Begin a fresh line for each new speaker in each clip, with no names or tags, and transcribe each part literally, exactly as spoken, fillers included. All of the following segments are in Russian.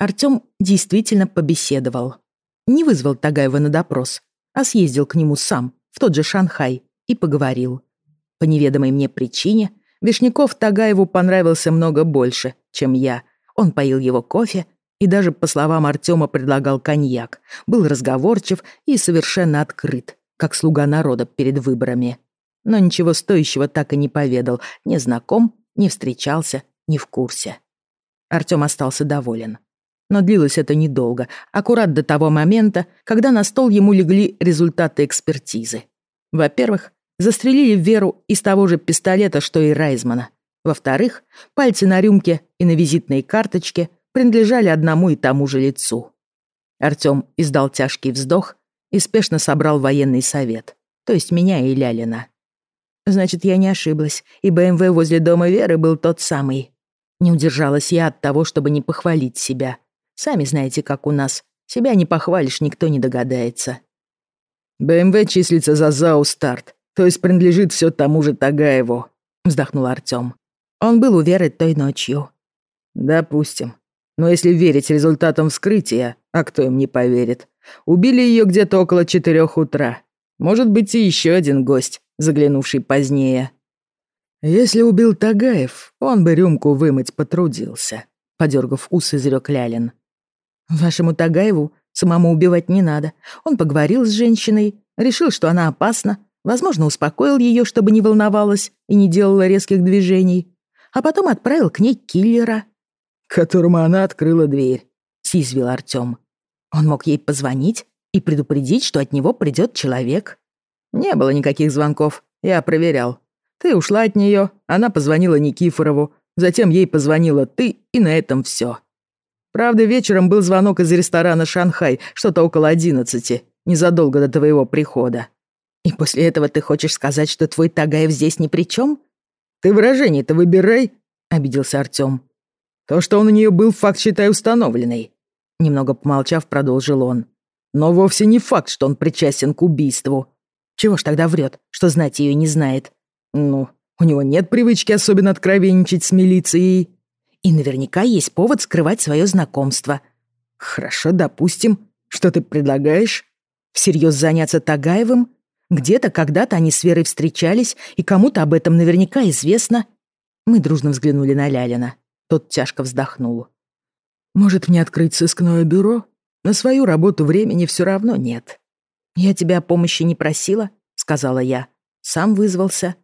Артём действительно побеседовал. Не вызвал Тагаева на допрос, а съездил к нему сам, в тот же Шанхай, и поговорил. По неведомой мне причине Вишняков Тагаеву понравился много больше, чем я. Он поил его кофе и даже, по словам Артёма, предлагал коньяк, был разговорчив и совершенно открыт, как слуга народа перед выборами. Но ничего стоящего так и не поведал, не знаком, не встречался, не в курсе. Артём остался доволен. Но длилось это недолго, аккурат до того момента, когда на стол ему легли результаты экспертизы. Во-первых, застрелили Веру из того же пистолета, что и Райзмана. Во-вторых, пальцы на рюмке и на визитной карточке принадлежали одному и тому же лицу. Артём издал тяжкий вздох и спешно собрал военный совет, то есть меня и Лялина. Значит, я не ошиблась, и БМВ возле дома Веры был тот самый. Не удержалась я от того, чтобы не похвалить себя. Сами знаете, как у нас. Себя не похвалишь, никто не догадается.
БМВ числится за ЗАО «Старт», то есть принадлежит все тому же Тагаеву, вздохнул Артём.
Он был у Веры той ночью.
Допустим. Но если верить результатам вскрытия, а кто им не поверит, убили ее где-то около четырех утра. Может быть, и еще один гость, заглянувший позднее. Если убил Тагаев, он бы рюмку вымыть потрудился, подергав ус, изрек Лялин.
Вашему Тагаеву самому убивать не надо. Он поговорил с женщиной, решил, что она опасна, возможно, успокоил ее, чтобы не волновалась и не делала резких движений, а потом отправил к ней киллера.
Которому она открыла дверь,
съязвил Артём. Он мог ей позвонить и предупредить, что от него придет человек.
Не было никаких звонков, я проверял. Ты ушла от нее, она позвонила Никифорову, затем ей позвонила ты, и на этом все. Правда, вечером был звонок из ресторана «Шанхай», что-то около одиннадцати, незадолго до твоего прихода.
И после этого ты хочешь сказать, что твой Тагаев здесь ни при чем?
Ты выражение-то выбирай, обиделся Артём. То, что он у нее был, факт, считай, установленный. Немного помолчав, продолжил он. Но вовсе не факт, что он причастен к убийству.
Чего ж тогда врет, что знать ее не знает?
Ну, у него нет привычки особенно откровенничать с милицией.
И наверняка есть повод скрывать свое знакомство.
Хорошо, допустим. Что ты предлагаешь?
Всерьез заняться Тагаевым? Где-то, когда-то они с Верой встречались, и кому-то об этом наверняка известно. Мы дружно взглянули на Лялина. Тот тяжко вздохнул.
Может, мне открыть сыскное бюро? На свою работу времени все равно нет.
Я тебя о помощи не просила, сказала я. Сам вызвался.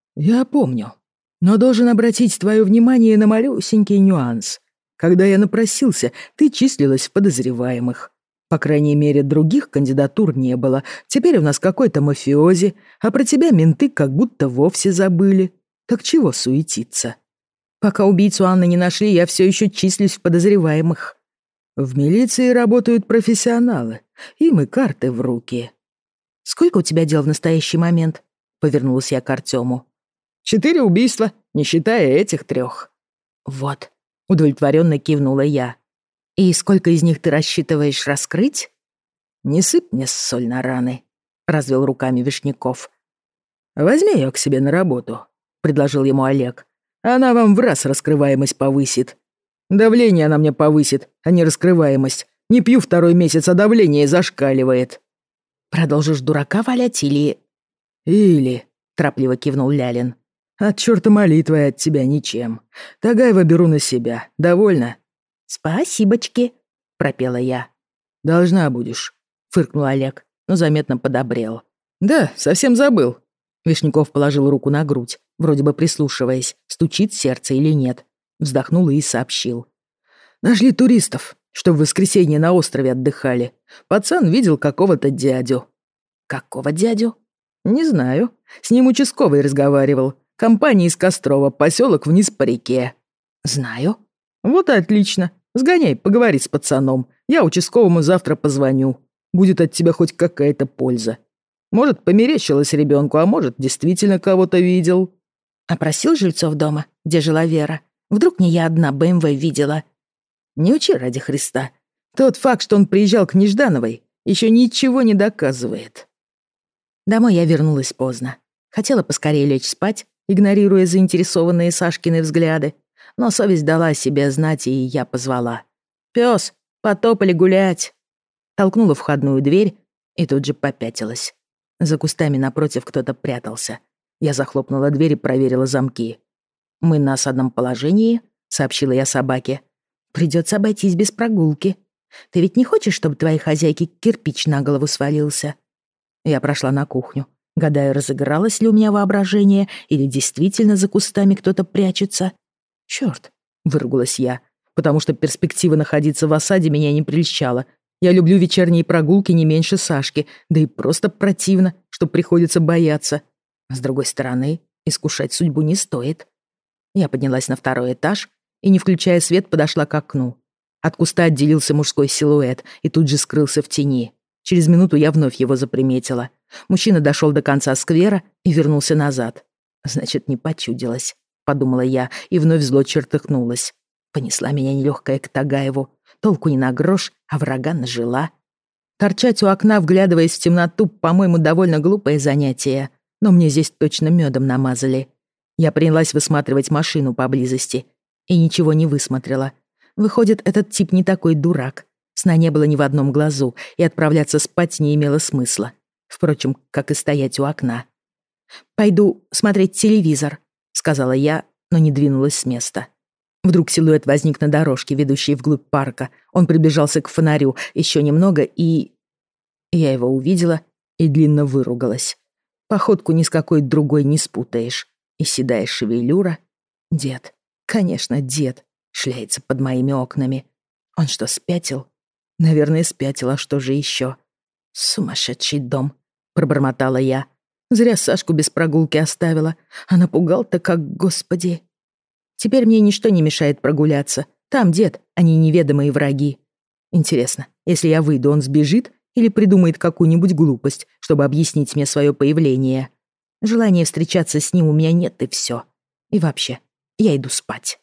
Я помню. Но должен обратить твое внимание на малюсенький нюанс. Когда я напросился, ты числилась в подозреваемых. По крайней мере, других кандидатур не было. Теперь у нас какой-то мафиози, а про тебя менты как будто вовсе забыли. Так чего суетиться?
Пока убийцу Анны не нашли, я все еще числюсь в подозреваемых.
В милиции работают профессионалы. Им и карты в руки.
Сколько у тебя дел в настоящий момент? Повернулась я к Артему.
Четыре убийства, не считая этих трех.
Вот, удовлетворенно кивнула я. И сколько из них ты рассчитываешь раскрыть?
Не сыпь мне соль на раны, развел руками Вишняков. Возьми ее к себе на работу, предложил ему Олег. Она вам в раз раскрываемость повысит. Давление она мне повысит, а не раскрываемость. Не пью второй месяц, а давление зашкаливает.
Продолжишь дурака валять или...
Или,
торопливо кивнул Лялин.
От чёрта молитвой от тебя ничем. Тагаева беру на себя. Довольно?
Спасибочки, пропела я.
Должна будешь, фыркнул Олег, но заметно подобрел. Да, совсем забыл. Вишняков положил руку на грудь, вроде бы прислушиваясь, стучит сердце или нет. Вздохнул и сообщил. Нашли туристов, что в воскресенье на острове отдыхали. Пацан видел какого-то дядю.
Какого дядю?
Не знаю. С ним участковый разговаривал. Компания из Кострова, поселок вниз по реке.
Знаю.
Вот и отлично. Сгоняй, поговори с пацаном. Я участковому завтра позвоню. Будет от тебя хоть какая-то польза. Может, померещилось ребенку, а может, действительно кого-то видел.
Опросил жильцов дома, где жила Вера. Вдруг не я одна БМВ видела.
Не учи ради Христа. Тот факт, что он приезжал к Неждановой, еще ничего не доказывает.
Домой я вернулась поздно. Хотела поскорее лечь спать, игнорируя заинтересованные Сашкины взгляды, но совесть дала о себе знать, и я позвала. «Пёс, потопали гулять!» Толкнула входную дверь и тут же попятилась. За кустами напротив кто-то прятался. Я захлопнула дверь и проверила замки. «Мы на осадном положении», — сообщила я собаке. «Придётся обойтись без прогулки. Ты ведь не хочешь, чтобы твоей хозяйке кирпич на голову свалился?» Я прошла на кухню, гадая, разыгралось ли у меня воображение или действительно за кустами кто-то прячется. «Чёрт», — выругалась я, потому что перспектива находиться в осаде меня не прельщала. Я люблю вечерние прогулки не меньше Сашки, да и просто противно, что приходится бояться. С другой стороны, искушать судьбу не стоит. Я поднялась на второй этаж и, не включая свет, подошла к окну. От куста отделился мужской силуэт и тут же скрылся в тени. Через минуту я вновь его заприметила. Мужчина дошел до конца сквера и вернулся назад. «Значит, не почудилась», — подумала я и вновь зло чертыхнулась. Понесла меня нелегкая к Тагаеву. Толку не на грош, а врага нажила. Торчать у окна, вглядываясь в темноту, по-моему, довольно глупое занятие. Но мне здесь точно медом намазали. Я принялась высматривать машину поблизости. И ничего не высмотрела. Выходит, этот тип не такой дурак. Сна не было ни в одном глазу, и отправляться спать не имело смысла. Впрочем, как и стоять у окна. «Пойду смотреть телевизор», — сказала я, но не двинулась с места. Вдруг силуэт возник на дорожке, ведущей вглубь парка. Он приближался к фонарю еще немного, и... Я его увидела и длинно выругалась. Походку ни с какой другой не спутаешь. И седая шевелюра. Дед, конечно, дед, шляется под моими окнами. Он что, спятил? Наверное, спятил, а что же еще? Сумасшедший дом, пробормотала я. Зря Сашку без прогулки оставила. А напугал-то как, господи. Теперь мне ничто не мешает прогуляться. Там дед, а не неведомые враги. Интересно, если я выйду, он сбежит или придумает какую-нибудь глупость, чтобы объяснить мне свое появление? Желания встречаться с ним у меня нет, и все. И вообще, я иду спать.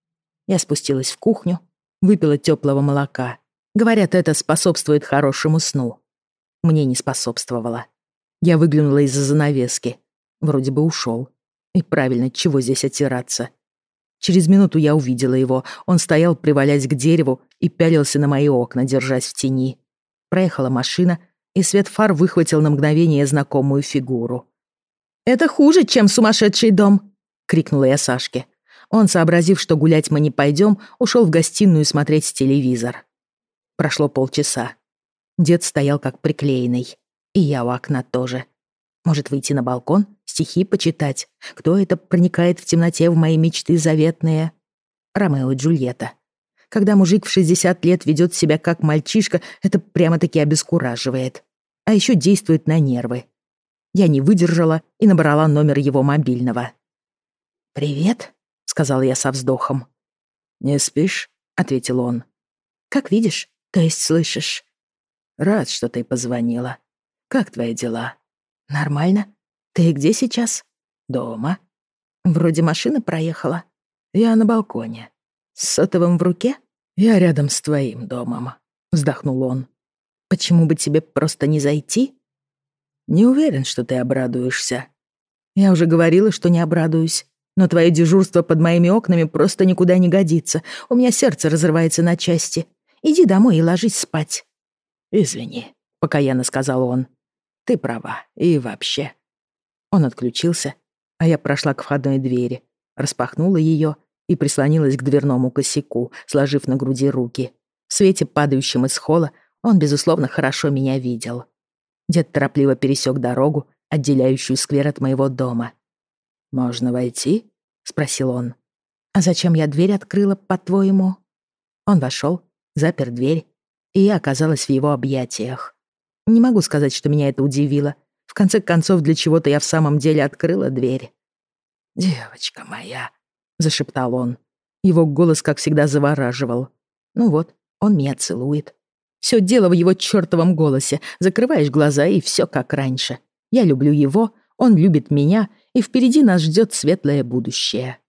Я спустилась в кухню, выпила теплого молока. Говорят, это способствует хорошему сну. Мне не способствовало. Я выглянула из-за занавески. Вроде бы ушел. И правильно, чего здесь отираться? Через минуту я увидела его. Он стоял, привалясь к дереву, и пялился на мои окна, держась в тени. Проехала машина, и свет фар выхватил на мгновение знакомую фигуру. «Это хуже, чем сумасшедший дом!» — крикнула я Сашке. Он, сообразив, что гулять мы не пойдем, ушел в гостиную смотреть телевизор. Прошло полчаса. Дед стоял как приклеенный. И я у окна тоже. Может, выйти на балкон, стихи почитать? Кто это проникает в темноте в мои мечты заветные? Ромео и Джульетта. Когда мужик в шестьдесят лет ведет себя как мальчишка, это прямо-таки обескураживает. А еще действует на нервы. Я не выдержала и набрала номер его мобильного. «Привет», — сказала я со вздохом. «Не спишь?» — ответил он. «Как видишь, то есть слышишь». «Рад, что ты позвонила. Как твои дела?» «Нормально. Ты где сейчас?» «Дома». «Вроде машина проехала». «Я на балконе». «С сотовым в руке?» «Я рядом с твоим домом», — вздохнул он. «Почему бы тебе просто не зайти?» «Не уверен, что ты обрадуешься». «Я уже говорила, что не обрадуюсь. Но твое дежурство под моими окнами просто никуда не годится. У меня сердце разрывается на части. Иди домой и ложись спать». «Извини», — покаянно сказал он. «Ты права. И вообще». Он отключился, а я прошла к входной двери, распахнула ее и прислонилась к дверному косяку, сложив на груди руки. В свете, падающем из холла, он, безусловно, хорошо меня видел. Дед торопливо пересек дорогу, отделяющую сквер от моего дома. «Можно войти?» — спросил он. «А зачем я дверь открыла, по-твоему?» Он вошел, запер дверь, и я оказалась в его объятиях. Не могу сказать, что меня это удивило. В конце концов, для чего-то я в самом деле открыла дверь. «Девочка моя», — зашептал он. Его голос, как всегда, завораживал. Ну вот, он меня целует. Все дело в его чертовом голосе. Закрываешь глаза, и все как раньше. Я люблю его, он любит меня, и впереди нас ждет светлое будущее.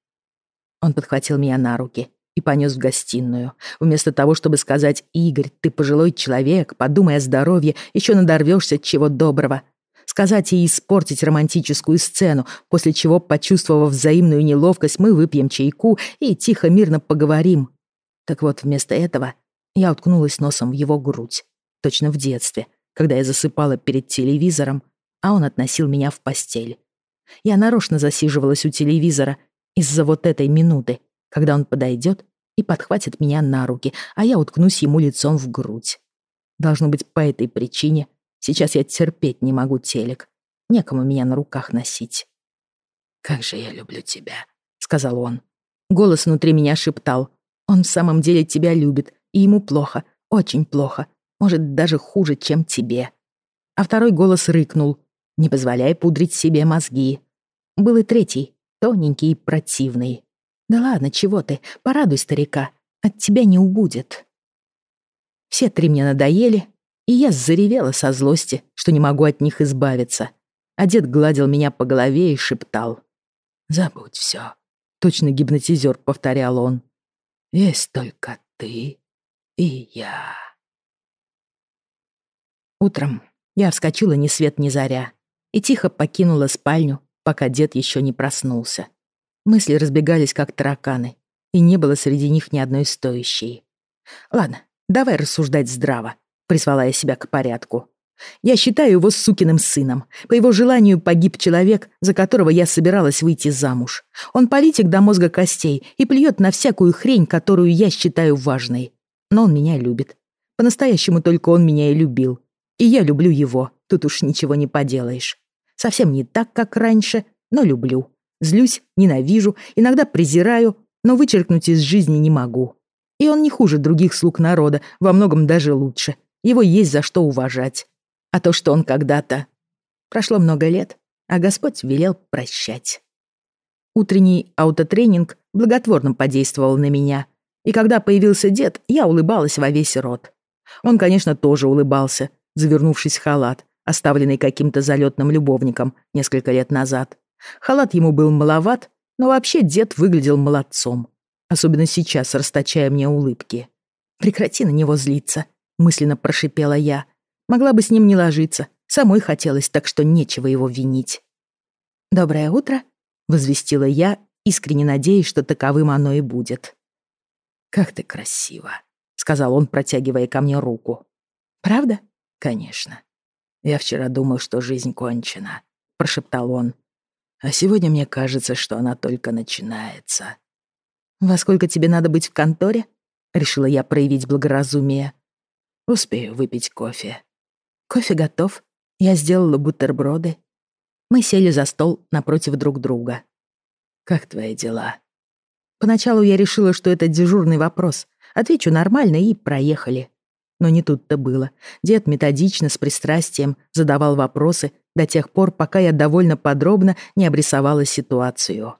Он подхватил меня на руки и понес в гостиную. Вместо того, чтобы сказать: «Игорь, ты пожилой человек, подумай о здоровье, еще надорвешься чего доброго». Сказать и испортить романтическую сцену, после чего, почувствовав взаимную неловкость, мы выпьем чайку и тихо-мирно поговорим. Так вот, вместо этого Я уткнулась носом в его грудь, точно в детстве, когда я засыпала перед телевизором, а он относил меня в постель. Я нарочно засиживалась у телевизора из-за вот этой минуты, когда он подойдет и подхватит меня на руки, а я уткнусь ему лицом в грудь. Должно быть, по этой причине сейчас я терпеть не могу телек. Некому меня на руках носить.
«Как же я люблю тебя», —
сказал он. Голос внутри меня шептал: «Он в самом деле тебя любит, и ему плохо, очень плохо, может, даже хуже, чем тебе». А второй голос рыкнул: «Не позволяй пудрить себе мозги». Был и третий, тоненький и противный. «Да ладно, чего ты, порадуй старика, от тебя не убудет». Все три мне надоели, и я заревела со злости, что не могу от них избавиться. А дед гладил меня по голове и шептал:
«Забудь все»,
— точно гипнотизер, повторял он.
«Есть только ты и я».
Утром я вскочила ни свет ни заря и тихо покинула спальню, пока дед еще не проснулся. Мысли разбегались, как тараканы, и не было среди них ни одной стоящей. «Ладно, давай рассуждать здраво», — призвала я себя к порядку. «Я считаю его сукиным сыном. По его желанию погиб человек, за которого я собиралась выйти замуж. Он политик до мозга костей и плюет на всякую хрень, которую я считаю важной. Но он меня любит. По-настоящему только он меня и любил. И я люблю его, тут уж ничего не поделаешь. Совсем не так, как раньше, но люблю. Злюсь, ненавижу, иногда презираю, но вычеркнуть из жизни не могу. И он не хуже других слуг народа, во многом даже лучше. Его есть за что уважать. А то, что он когда-то... Прошло много лет, а Господь велел прощать». Утренний аутотренинг благотворно подействовал на меня. И когда появился дед, я улыбалась во весь рот. Он, конечно, тоже улыбался, завернувшись в халат, оставленный каким-то залетным любовником несколько лет назад. Халат ему был маловат, но вообще дед выглядел молодцом. Особенно сейчас, расточая мне улыбки. «Прекрати на него злиться», — мысленно прошипела я. Могла бы с ним не ложиться, самой хотелось, так что нечего его винить. «Доброе утро», — возвестила я, искренне надеясь, что таковым оно и будет.
«Как ты красива», —
сказал он, протягивая ко мне руку. «Правда?»
«Конечно. Я вчера думал, что жизнь кончена», — прошептал он. «А сегодня мне кажется, что она только начинается».
«Во сколько тебе надо быть в конторе?» — решила я проявить благоразумие.
«Успею выпить кофе».
«Кофе готов. Я сделала бутерброды». Мы сели за стол напротив друг друга.
«Как твои дела?»
Поначалу я решила, что это дежурный вопрос. Отвечу нормально и проехали. Но не тут-то было. Дед методично, с пристрастием задавал вопросы до тех пор, пока я довольно подробно не обрисовала ситуацию.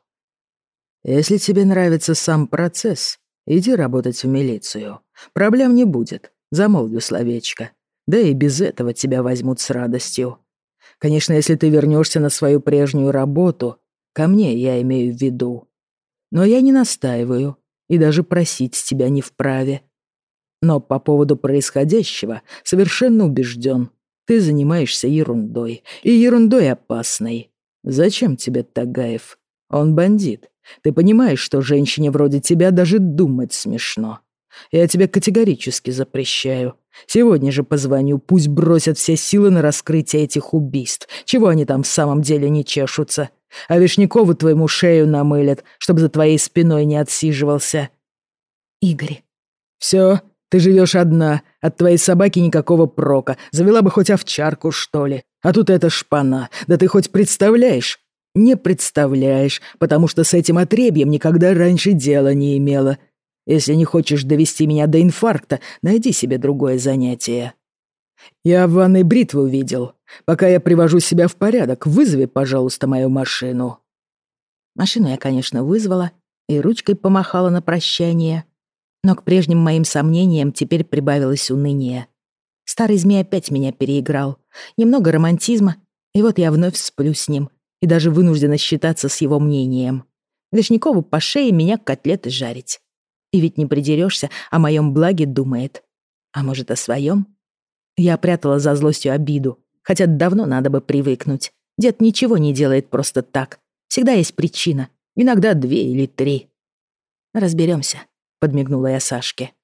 «Если тебе нравится сам процесс, иди работать в милицию. Проблем не будет, замолвлю словечко. Да и без этого тебя возьмут с радостью. Конечно, если ты вернешься на свою прежнюю работу, ко мне я имею в виду. Но я не настаиваю и даже просить с тебя не вправе. Но по поводу происходящего совершенно убежден. Ты занимаешься ерундой, и ерундой опасной. Зачем тебе Тагаев? Он бандит. Ты понимаешь, что женщине вроде тебя даже думать смешно. Я тебе категорически запрещаю. Сегодня же позвоню, пусть бросят все силы на раскрытие этих убийств. Чего они там в самом деле не чешутся? А Вишнякову твоему шею намылят, чтобы за твоей спиной не отсиживался».
«Игорь».
«Все, ты живешь одна, от твоей собаки никакого прока. Завела бы хоть овчарку, что ли. А тут эта шпана. Да ты хоть представляешь?» «Не представляешь, потому что с этим отребьем никогда раньше дела не имела. Если не хочешь довести меня до инфаркта, найди себе другое занятие. Я в ванной бритву видел. Пока я привожу себя в порядок, вызови, пожалуйста, мою машину».
Машину я, конечно, вызвала и ручкой помахала на прощание. Но к прежним моим сомнениям теперь прибавилось уныние. Старый змей опять меня переиграл. Немного романтизма, и вот я вновь сплю с ним и даже вынуждена считаться с его мнением. Вишнякову по шее меня котлеты жарить. И ведь не придерешься, о моем благе думает. А может, о своем? Я прятала за злостью обиду, хотя давно надо бы привыкнуть. Дед ничего не делает просто так. Всегда есть причина, иногда две или три. «Разберемся», — подмигнула я Сашке.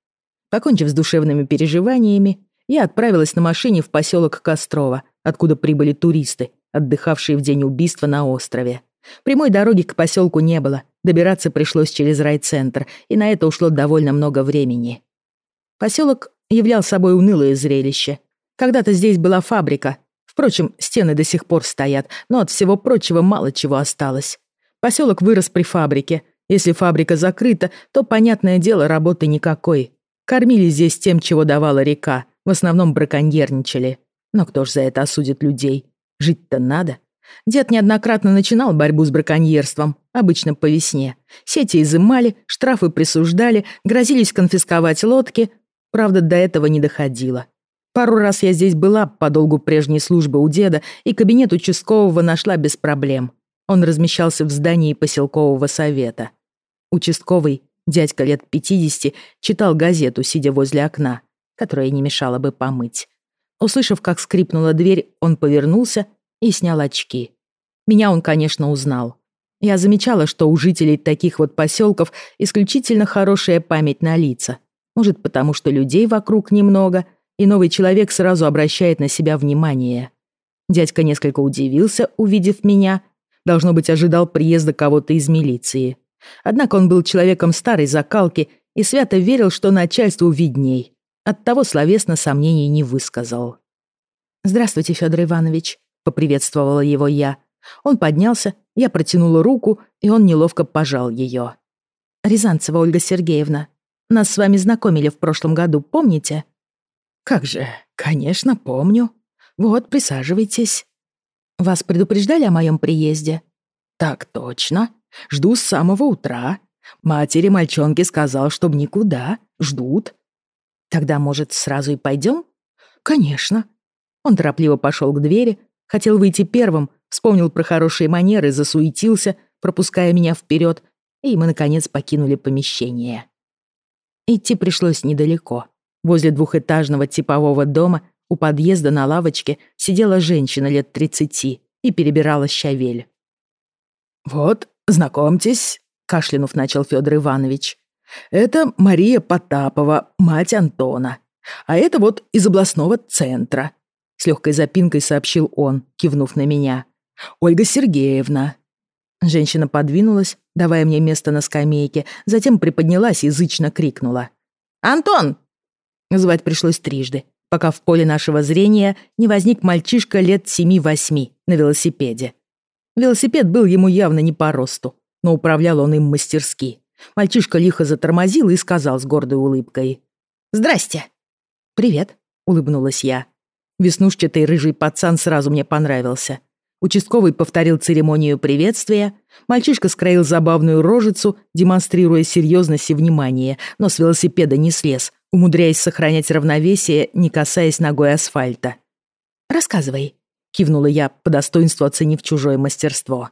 Покончив с душевными переживаниями, я отправилась на машине в поселок Кострово, откуда прибыли туристы, отдыхавшие в день убийства на острове. Прямой дороги к поселку не было, добираться пришлось через райцентр, и на это ушло довольно много времени. Поселок являл собой унылое зрелище. Когда-то здесь была фабрика. Впрочем, стены до сих пор стоят, но от всего прочего мало чего осталось. Поселок вырос при фабрике. Если фабрика закрыта, то, понятное дело, работы никакой. Кормили здесь тем, чего давала река, в основном браконьерничали. Но кто ж за это осудит людей? Жить-то надо. Дед неоднократно начинал борьбу с браконьерством, обычно по весне. Сети изымали, штрафы присуждали, грозились конфисковать лодки. Правда, до этого не доходило. Пару раз я здесь была по долгу прежней службы у деда, и кабинет участкового нашла без проблем. Он размещался в здании поселкового совета. Участковый, дядька лет пятидесяти, читал газету, сидя возле окна, которое не мешало бы помыть. Услышав, как скрипнула дверь, он повернулся и снял очки. Меня он, конечно, узнал. Я замечала, что у жителей таких вот поселков исключительно хорошая память на лица. Может, потому что людей вокруг немного, и новый человек сразу обращает на себя внимание. Дядька несколько удивился, увидев меня. Должно быть, ожидал приезда кого-то из милиции. Однако он был человеком старой закалки и свято верил, что начальству видней. Оттого словесно сомнений не высказал. «Здравствуйте, Федор Иванович», — поприветствовала его я. Он поднялся, я протянула руку, и он неловко пожал ее. «Рязанцева Ольга Сергеевна, нас с вами знакомили в прошлом году, помните?» «Как же, конечно, помню. Вот, присаживайтесь». «Вас предупреждали о моем приезде?» «Так точно. Жду с самого утра. Матери мальчонки сказал, чтоб никуда. Ждут». «Тогда, может, сразу и пойдем?» «Конечно». Он торопливо пошел к двери, хотел выйти первым, вспомнил про хорошие манеры, засуетился, пропуская меня вперед, и мы, наконец, покинули помещение. Идти пришлось недалеко. Возле двухэтажного типового дома у подъезда на лавочке сидела женщина лет тридцати и перебирала щавель. «Вот, знакомьтесь», — кашлянув начал Федор Иванович. «Это Мария Потапова, мать Антона. А это вот из областного центра», — с легкой запинкой сообщил он, кивнув на меня. «Ольга Сергеевна». Женщина подвинулась, давая мне место на скамейке, затем приподнялась и язычно крикнула. «Антон!» Звать пришлось трижды, пока в поле нашего зрения не возник мальчишка лет семи-восьми на велосипеде. Велосипед был ему явно не по росту, но управлял он им мастерски. Мальчишка лихо затормозил и сказал с гордой улыбкой. «Здрасте!» «Привет», — улыбнулась я. Веснушчатый рыжий пацан сразу мне понравился. Участковый повторил церемонию приветствия. Мальчишка скроил забавную рожицу, демонстрируя серьезность и внимание, но с велосипеда не слез, умудряясь сохранять равновесие, не касаясь ногой асфальта. «Рассказывай», — кивнула я, по достоинству оценив чужое мастерство.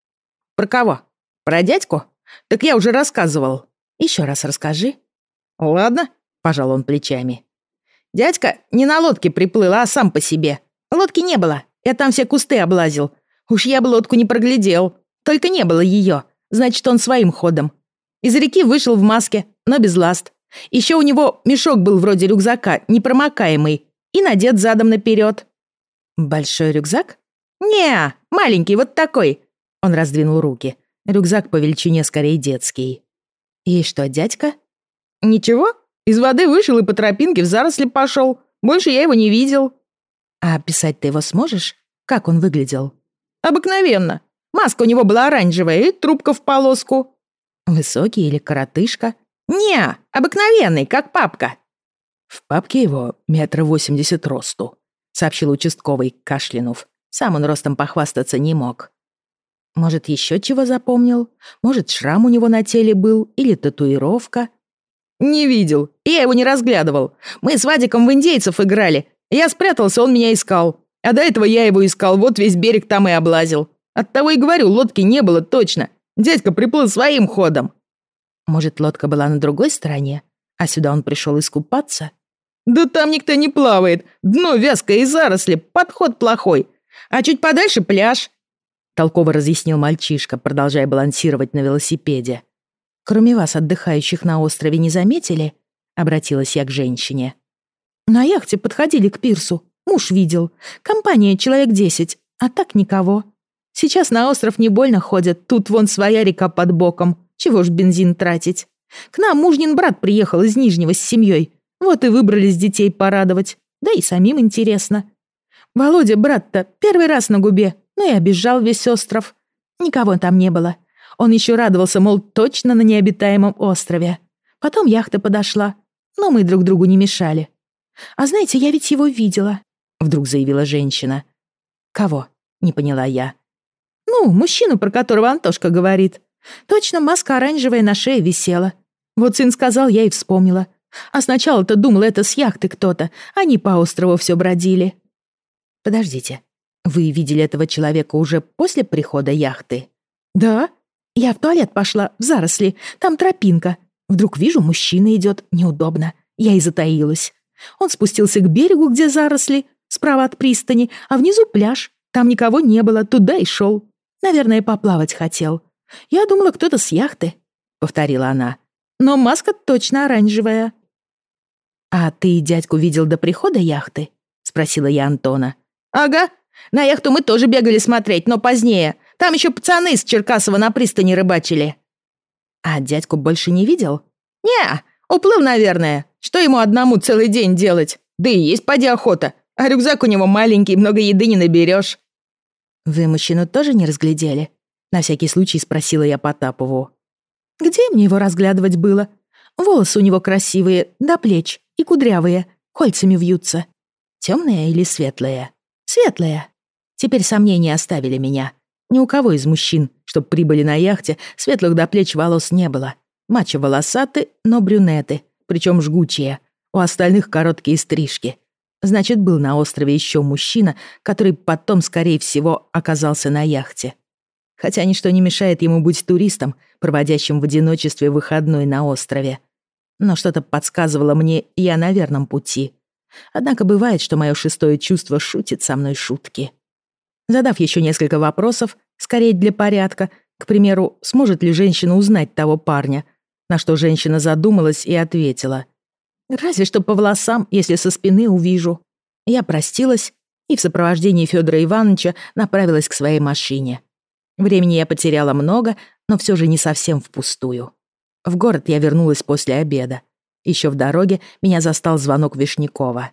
«Про кого? Про дядьку? Так я уже рассказывал. Еще раз расскажи». «Ладно», — пожал он плечами. «Дядька не на лодке приплыл, а сам по себе. Лодки не было, я там все кусты облазил. Уж я бы лодку не проглядел. Только не было ее, значит, он своим ходом. Из реки вышел в маске, но без ласт. Еще у него мешок был вроде рюкзака, непромокаемый, и надет задом наперед». «Большой рюкзак?» «Не, маленький, вот такой». Он раздвинул руки. Рюкзак по величине скорее детский. «И что, дядька?» «Ничего, из воды вышел и по тропинке в заросли пошел. Больше я его не видел». «А писать ты его сможешь? Как он выглядел?» «Обыкновенно. Маска у него была оранжевая и трубка в полоску». «Высокий или коротышка?» «Не, обыкновенный, как папка».
«В папке его метра восемьдесят росту», — сообщил участковый, кашлянув. Сам он ростом похвастаться не мог. «Может, еще чего запомнил? Может, шрам у него на теле был или татуировка?»
«Не видел, я его не разглядывал. Мы с Вадиком в индейцев играли. Я спрятался, он меня искал. А до этого я его искал, вот весь берег там и облазил. Оттого и говорю, лодки не было точно. Дядька приплыл своим ходом».
«Может, лодка была на другой стороне, а сюда он пришел искупаться?»
«Да там никто не плавает. Дно вязкое и заросли, подход плохой. А чуть подальше пляж», — толково разъяснил мальчишка, продолжая балансировать на велосипеде.
«Кроме вас, отдыхающих на острове, не заметили?
обратилась я к женщине. На яхте подходили к пирсу. Муж видел. Компания человек десять, а так никого. Сейчас на остров не больно ходят, тут вон своя река под боком. Чего ж бензин тратить? К нам мужнин брат приехал из Нижнего с семьей. Вот и выбрались детей порадовать. Да и самим интересно. Володя, брат-то, первый раз на губе, ну и обижал весь остров. Никого там не было. Он еще радовался, мол, точно на необитаемом острове. Потом яхта подошла, но мы друг другу не мешали. «А знаете, я ведь его видела», — вдруг заявила женщина. «Кого?» — не поняла я. «Ну, мужчину, про которого Антошка говорит. Точно маска оранжевая на шее висела. Вот сын сказал, я и вспомнила. А сначала-то думала, это с яхты кто-то. Они по острову все бродили». «Подождите, вы видели этого человека уже после прихода яхты?» «Да. Я в туалет пошла, в заросли. Там тропинка. Вдруг вижу, мужчина идет. Неудобно. Я и затаилась. Он спустился к берегу, где заросли, справа от пристани, а внизу пляж. Там никого не было, туда и шел. Наверное, поплавать хотел. Я думала, кто-то с яхты», — повторила она. «Но маска точно оранжевая». «А ты дядьку видел до прихода яхты?» — спросила я Антона. «Ага. На яхту мы тоже бегали смотреть, но позднее. Там еще пацаны из Черкасова на пристани рыбачили». «А дядьку больше не видел?» «Не, уплыл, наверное. Что ему одному целый день делать? Да и есть поди охота. А рюкзак у него маленький, много еды не наберешь». «Вы мужчину тоже не разглядели?» На всякий случай спросила я Потапову. «Где мне его разглядывать было? Волосы у него красивые, до плеч, и кудрявые, кольцами вьются. Темные или светлые?» «Светлые». Теперь сомнения оставили меня. Ни у кого из мужчин, чтоб прибыли на яхте, светлых до плеч волос не было. Мачо волосаты, но брюнеты, причем жгучие. У остальных короткие стрижки. Значит, был на острове еще мужчина, который потом, скорее всего, оказался на яхте. Хотя ничто не мешает ему быть туристом, проводящим в одиночестве выходной на острове. Но что-то подсказывало мне, я на верном пути. Однако бывает, что мое шестое чувство шутит со мной шутки. Задав еще несколько вопросов, скорее для порядка, к примеру, сможет ли женщина узнать того парня, на что женщина задумалась и ответила: «Разве что по волосам, если со спины увижу». Я простилась и в сопровождении Федора Ивановича направилась к своей машине. Времени я потеряла много, но все же не совсем впустую. В город я вернулась после обеда. Еще в дороге меня застал звонок Вишнякова.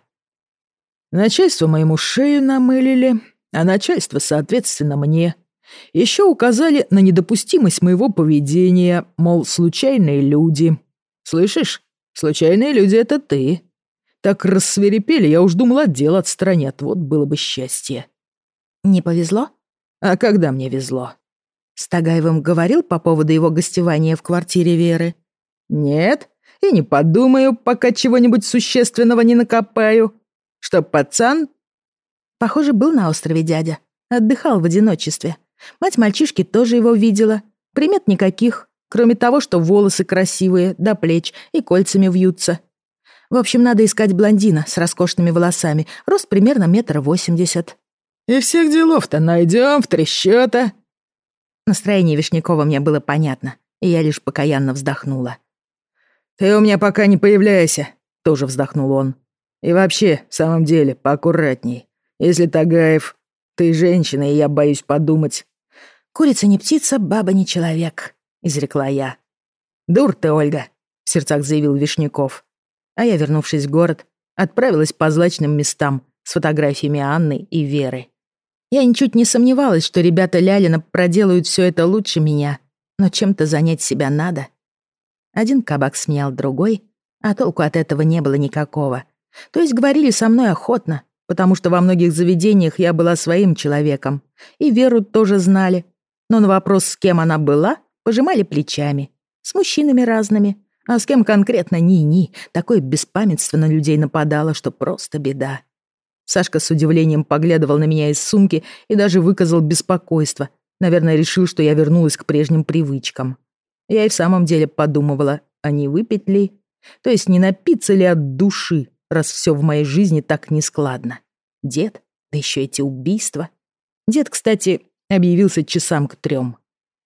«Начальство моему шею намылили, а начальство, соответственно, мне. Еще указали на недопустимость моего поведения, мол, случайные люди. Слышишь, случайные люди — это ты. Так рассвирепели, я уж думал, отдел отстранят, вот было бы счастье».
«Не повезло?»
«А когда мне везло?»
«С Тагаевым говорил по поводу его гостевания в квартире Веры?»
«Нет, и не подумаю, пока чего-нибудь существенного не накопаю. Что, пацан?»
«Похоже, был на острове дядя. Отдыхал в одиночестве. Мать мальчишки тоже его видела. Примет никаких, кроме того, что волосы красивые, до плеч и кольцами вьются. В общем, надо искать блондина с роскошными волосами, рост примерно метр восемьдесят».
«И всех делов-то найдем в три счета».
Настроение Вишнякова мне было понятно, и я лишь покаянно вздохнула.
«Ты у меня пока не появляйся», — тоже вздохнул он. «И вообще, в самом деле, поаккуратней. Если Тагаев, ты женщина, и я боюсь подумать».
«Курица не птица, баба не человек», — изрекла я.
«Дур ты, Ольга», — в сердцах заявил Вишняков.
А я, вернувшись в город, отправилась по злачным местам с фотографиями Анны и Веры. Я ничуть не сомневалась, что ребята Лялина проделают все это лучше меня, но чем-то занять себя надо. Один кабак сменял другой, а толку от этого не было никакого. То есть говорили со мной охотно, потому что во многих заведениях я была своим человеком, и Веру тоже знали. Но на вопрос, с кем она была, пожимали плечами. С мужчинами разными, а с кем конкретно ни-ни. Такое беспамятство на людей нападало, что просто беда. Сашка с удивлением поглядывал на меня из сумки и даже выказал беспокойство. Наверное, решил, что я вернулась к прежним привычкам. Я и в самом деле подумывала, а не выпить ли? То есть не напиться ли от души, раз все в моей жизни так нескладно? Дед, да еще эти убийства. Дед, кстати, объявился часам к трем.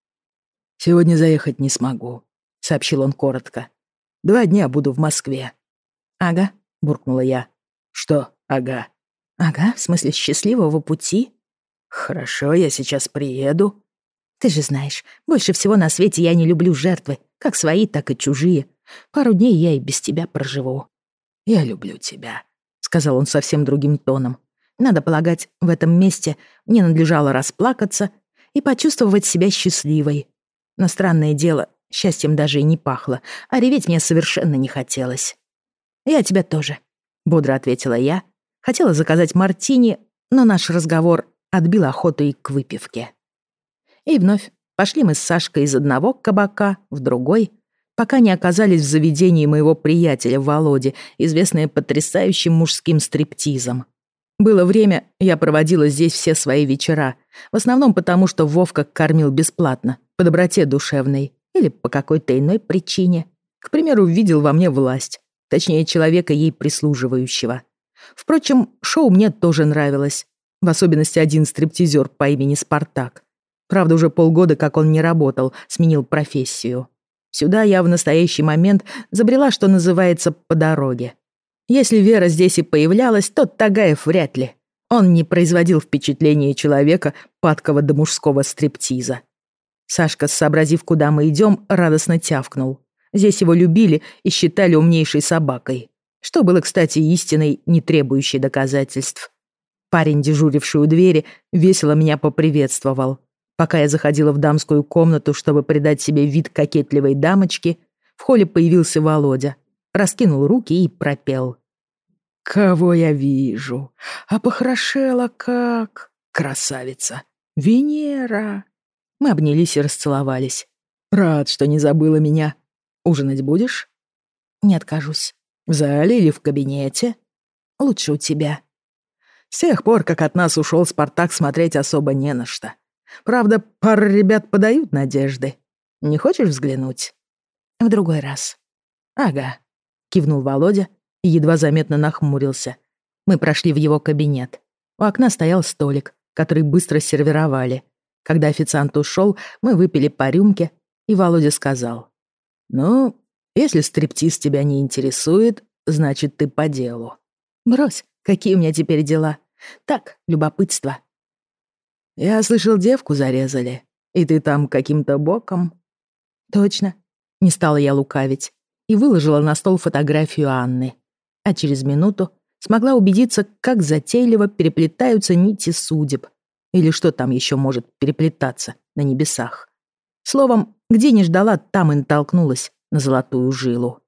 «Сегодня заехать не смогу», — сообщил он коротко. «Два дня буду в Москве.
«Ага», — буркнула я.
«Что ага?»
«Ага, в смысле счастливого пути».
«Хорошо, я сейчас приеду».
«Ты же знаешь, больше всего на свете я не люблю жертвы, как свои, так и чужие. Пару дней я и без тебя проживу».
«Я люблю тебя»,
— сказал он совсем другим тоном. Надо полагать, в этом месте мне надлежало расплакаться и почувствовать себя счастливой. Но странное дело, счастьем даже и не пахло, а реветь мне совершенно не хотелось. «Я тебя тоже», — бодро ответила я. Хотела заказать мартини, но наш разговор отбил охоту и к выпивке. И вновь пошли мы с Сашкой из одного кабака в другой, пока не оказались в заведении моего приятеля Володи, известное потрясающим мужским стриптизом. Было время, я проводила здесь все свои вечера, в основном потому, что Вовка кормил бесплатно, по доброте душевной или по какой-то иной причине. К примеру, видел во мне власть, точнее, человека ей прислуживающего. Впрочем, шоу мне тоже нравилось, в особенности один стриптизер по имени Спартак. Правда, уже полгода, как он не работал, сменил профессию. Сюда я в настоящий момент забрела, что называется, по дороге. Если Вера здесь и появлялась, то Тагаев вряд ли. Он не производил впечатления человека, падкого до мужского стриптиза. Сашка, сообразив, куда мы идем, радостно тявкнул. Здесь его любили и считали умнейшей собакой. Что было, кстати, истиной, не требующей доказательств. Парень, дежуривший у двери, весело меня поприветствовал. Пока я заходила в дамскую комнату, чтобы придать себе вид кокетливой дамочки, в холле появился Володя, раскинул руки и пропел.
«Кого я вижу? А похорошела как? Красавица! Венера!»
Мы обнялись и расцеловались.
«Рад, что не забыла меня. Ужинать будешь?»
«Не откажусь».
«В зале или в кабинете?»
«Лучше у тебя».
С тех пор, как от нас ушел Спартак, смотреть особо не на что. Правда, пара ребят подают надежды. Не хочешь взглянуть?»
«В другой раз».
«Ага»,
— кивнул Володя и едва заметно нахмурился. Мы прошли в его кабинет. У окна стоял столик, который быстро сервировали. Когда официант ушел, мы выпили по рюмке, и Володя сказал.
«Ну, если стриптиз тебя не интересует, значит, ты по делу».
«Брось, какие у меня теперь дела? Так, любопытство».
«Я слышал, девку зарезали, и ты там каким-то боком?»
«Точно». Не стала я лукавить и выложила на стол фотографию Анны. А через минуту смогла убедиться, как затейливо переплетаются нити судеб. Или что там еще может переплетаться на небесах. Словом, где не ждала, там и натолкнулась на золотую жилу.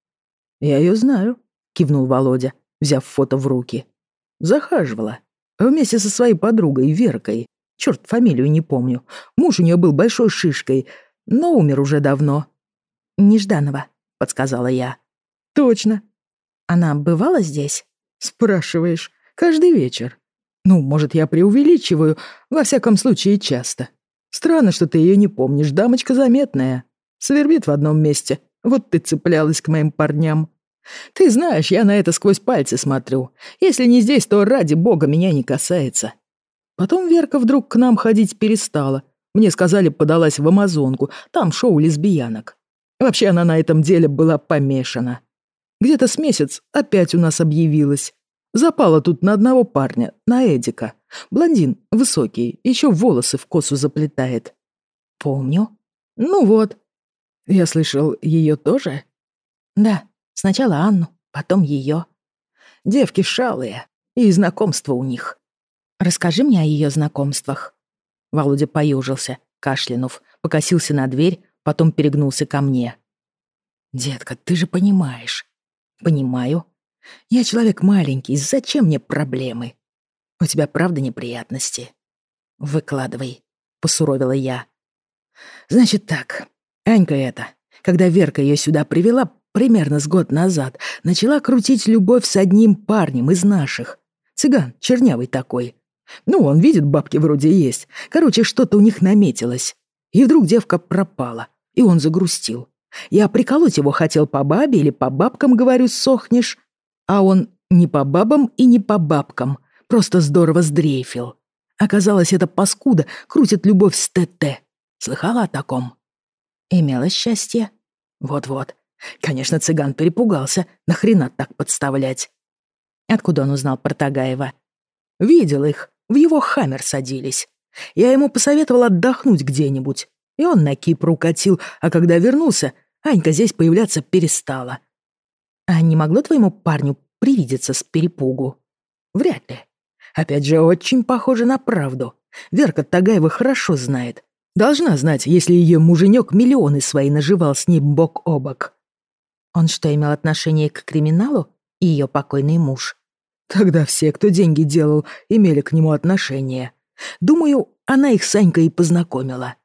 «Я ее знаю», — кивнул Володя, взяв фото в руки. «Захаживала. Вместе со своей подругой Веркой. Черт, фамилию не помню. Муж у нее был большой шишкой, но умер уже давно».
«Нежданова», — подсказала я.
«Точно».
«Она бывала здесь?»
«Спрашиваешь. Каждый вечер. Ну, может, я преувеличиваю, во всяком случае, часто. Странно, что ты ее не помнишь, дамочка заметная. Свербит в одном месте. Вот ты цеплялась к моим парням. Ты знаешь, я на это сквозь пальцы смотрю. Если не здесь, то ради бога меня не касается». Потом Верка вдруг к нам ходить перестала. Мне сказали, подалась в Амазонку, там шоу лесбиянок. Вообще она на этом деле была помешана. Где-то с месяц опять у нас объявилась. Запала тут на одного парня, на Эдика. Блондин, высокий, еще волосы в косу заплетает.
«Помню».
«Ну вот. Я слышал, ее тоже?»
«Да, сначала Анну, потом ее».
«Девки шалые, и знакомства у них».
«Расскажи мне о ее знакомствах». Володя поежился, кашлянув, покосился на дверь, потом перегнулся ко мне.
«Детка, ты же понимаешь».
«Понимаю.
Я человек маленький, зачем мне проблемы? У тебя правда неприятности?»
«Выкладывай», — посуровила я.
«Значит так, Анька эта, когда Верка ее сюда привела, примерно с год назад, начала крутить любовь с одним парнем из наших. Цыган, чернявый такой. Ну, он видит, бабки вроде есть. Короче, что-то у них наметилось. И вдруг девка пропала, и он загрустил. Я приколоть его хотел по бабе или по бабкам, говорю, сохнешь. А он не по бабам и не по бабкам, просто здорово сдрейфил. Оказалось, эта паскуда крутит любовь с ТТ. Слыхала о таком?»
«Имела счастье».
«Вот-вот. Конечно, цыган перепугался. Нахрена так подставлять?
Откуда он узнал про Тагаева?
Видел их. В его хаммер садились. Я ему посоветовал отдохнуть где-нибудь. И он на Кипр укатил, а когда вернулся, Анька здесь появляться перестала.
А не могло твоему парню привидеться с перепугу?
Вряд ли. Опять же, очень похоже на правду. Верка Тагаева хорошо знает. Должна знать, если ее муженек миллионы свои наживал с ней бок о бок.
Он что, имел отношение к криминалу? И ее покойный муж?
Тогда все, кто деньги делал, имели к нему отношение. Думаю, она их с Анькой и познакомила.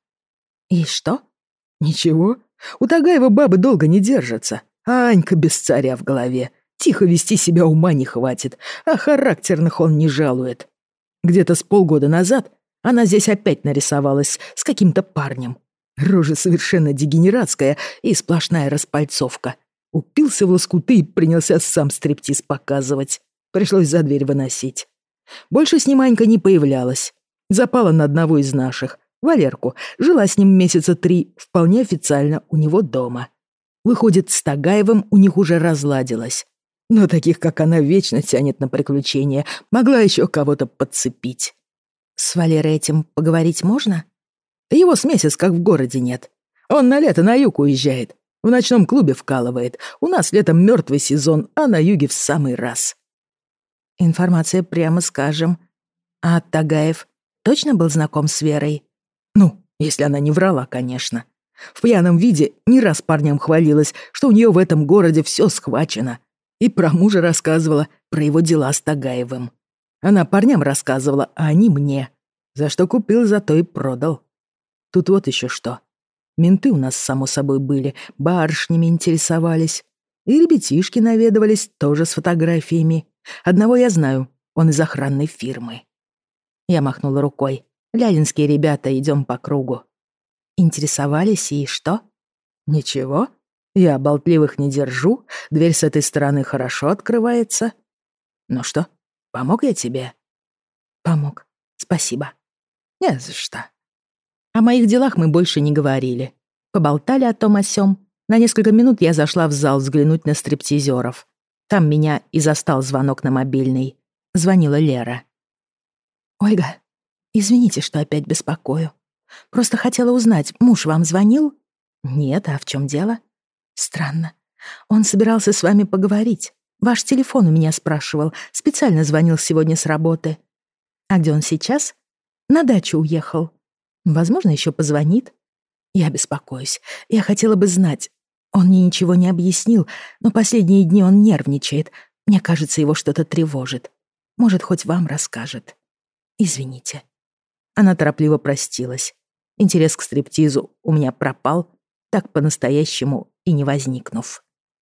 И что?
Ничего. У Тагаева бабы долго не держатся. А Анька без царя в голове. Тихо вести себя ума не хватит, а характерных он не жалует. Где-то с полгода назад она здесь опять нарисовалась с каким-то парнем. Рожа совершенно дегенератская и сплошная распальцовка. Упился в лоскуты и принялся сам стриптиз показывать. Пришлось за дверь выносить. Больше с ним Анька не появлялась. Запала на одного из наших, Валерку. Жила с ним месяца три, вполне официально, у него дома. Выходит, с Тагаевым у них уже разладилось. Но таких, как она, вечно тянет на приключения. Могла еще кого-то подцепить.
С Валерой этим поговорить можно?
Его с месяц как в городе нет. Он на лето на юг уезжает. В ночном клубе вкалывает. У нас летом мертвый сезон, а на юге в самый раз.
Информация, прямо скажем. А Тагаев точно был знаком с Верой?
Ну, если она не врала, конечно. В пьяном виде не раз парням хвалилась, что у нее в этом городе все схвачено. И про мужа рассказывала, про его дела с Тагаевым. Она парням рассказывала, а они мне. За что купил, зато и продал. Тут вот еще что. Менты у нас, само собой, были, барышнями интересовались. И ребятишки наведывались, тоже с фотографиями. Одного я знаю, он из охранной фирмы.
Я махнула рукой. Лялинские ребята, идем по кругу. Интересовались и что?
Ничего. Я болтливых не держу, дверь с этой стороны хорошо открывается. Ну что, помог я тебе?
Помог. Спасибо.
Не за что.
О моих делах мы больше не говорили. Поболтали о том о сём. На несколько минут я зашла в зал взглянуть на стриптизеров. Там меня и застал звонок на мобильный. Звонила Лера. «Ольга, извините, что опять беспокою. Просто хотела узнать, муж вам звонил?» «Нет, а в чем дело?» «Странно. Он собирался с вами поговорить. Ваш телефон у меня спрашивал. Специально звонил сегодня с работы. А где он сейчас? На дачу уехал. Возможно, еще позвонит. Я беспокоюсь. Я хотела бы знать. Он мне ничего не объяснил, но последние дни он нервничает. Мне кажется, его что-то тревожит. Может, хоть вам расскажет. Извините». Она торопливо простилась. Интерес к стриптизу у меня пропал, так по-настоящему и не возникнув.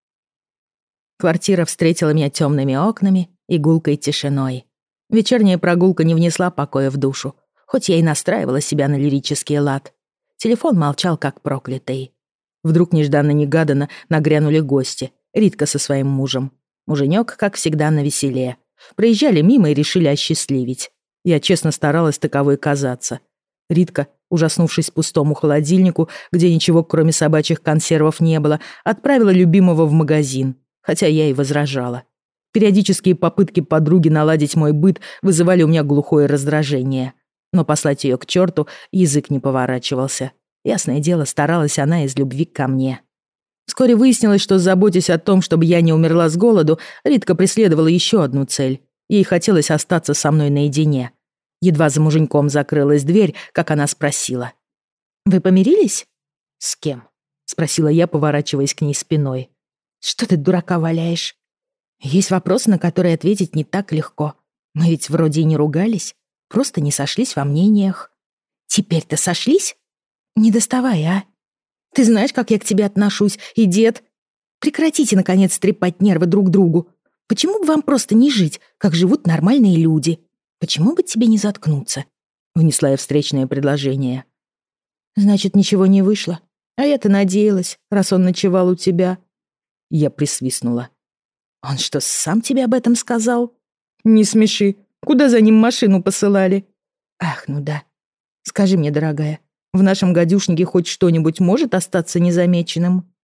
Квартира встретила меня темными окнами и гулкой тишиной. Вечерняя прогулка не внесла покоя в душу, хоть я и настраивала себя на лирический лад. Телефон молчал, как проклятый. Вдруг нежданно-негаданно нагрянули гости. Ритка со своим мужем. Муженек, как всегда, навеселе. Проезжали мимо и решили осчастливить. Я честно старалась таковой казаться. Ритка, ужаснувшись пустому холодильнику, где ничего кроме собачьих консервов не было, отправила любимого в магазин, хотя я и возражала. Периодические попытки подруги наладить мой быт вызывали у меня глухое раздражение. Но послать ее к черту язык не поворачивался. Ясное дело, старалась она из любви ко мне. Вскоре выяснилось, что, заботясь о том, чтобы я не умерла с голоду, Ритка преследовала еще одну цель. Ей хотелось остаться со мной наедине. Едва за муженьком закрылась дверь, как она спросила. «Вы помирились?» «С кем?» — спросила я, поворачиваясь к ней спиной. «Что ты дурака валяешь? Есть вопросы, на которые ответить не так легко. Мы ведь вроде и не ругались, просто не сошлись во мнениях». «Теперь-то сошлись? Не доставай, а? Ты знаешь, как я к тебе отношусь, и дед. Прекратите, наконец, трепать нервы друг другу. Почему бы вам просто не жить, как живут нормальные люди? Почему бы тебе не заткнуться?» Внесла я встречное предложение. «Значит, ничего не вышло. А я-то надеялась, раз он ночевал у тебя». Я присвистнула. «Он что, сам тебе об этом сказал?» «Не смеши. Куда за ним машину посылали?» «Ах, ну да. Скажи мне, дорогая, в нашем гадюшнике хоть что-нибудь может остаться незамеченным?»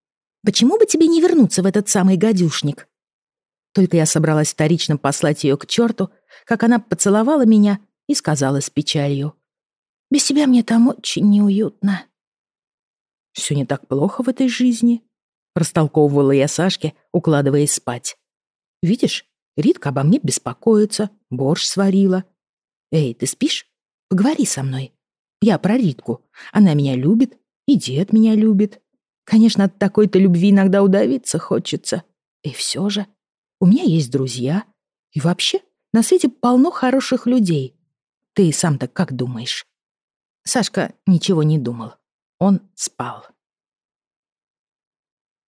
Почему бы тебе не вернуться в этот самый гадюшник?» Только я собралась вторично послать ее к черту, как она поцеловала меня и сказала с печалью: «Без тебя мне там очень неуютно». «Все не так плохо в этой жизни», — растолковывала я Сашке, укладываясь спать. «Видишь, Ритка обо мне беспокоится, борщ сварила. Эй, ты спишь? Поговори со мной. Я про Ритку. Она меня любит, и дед меня любит. Конечно, от такой-то любви иногда удавиться хочется. И все же у меня есть друзья. И вообще на свете полно хороших людей. Ты сам-то как думаешь?» Сашка ничего не думал. Он спал.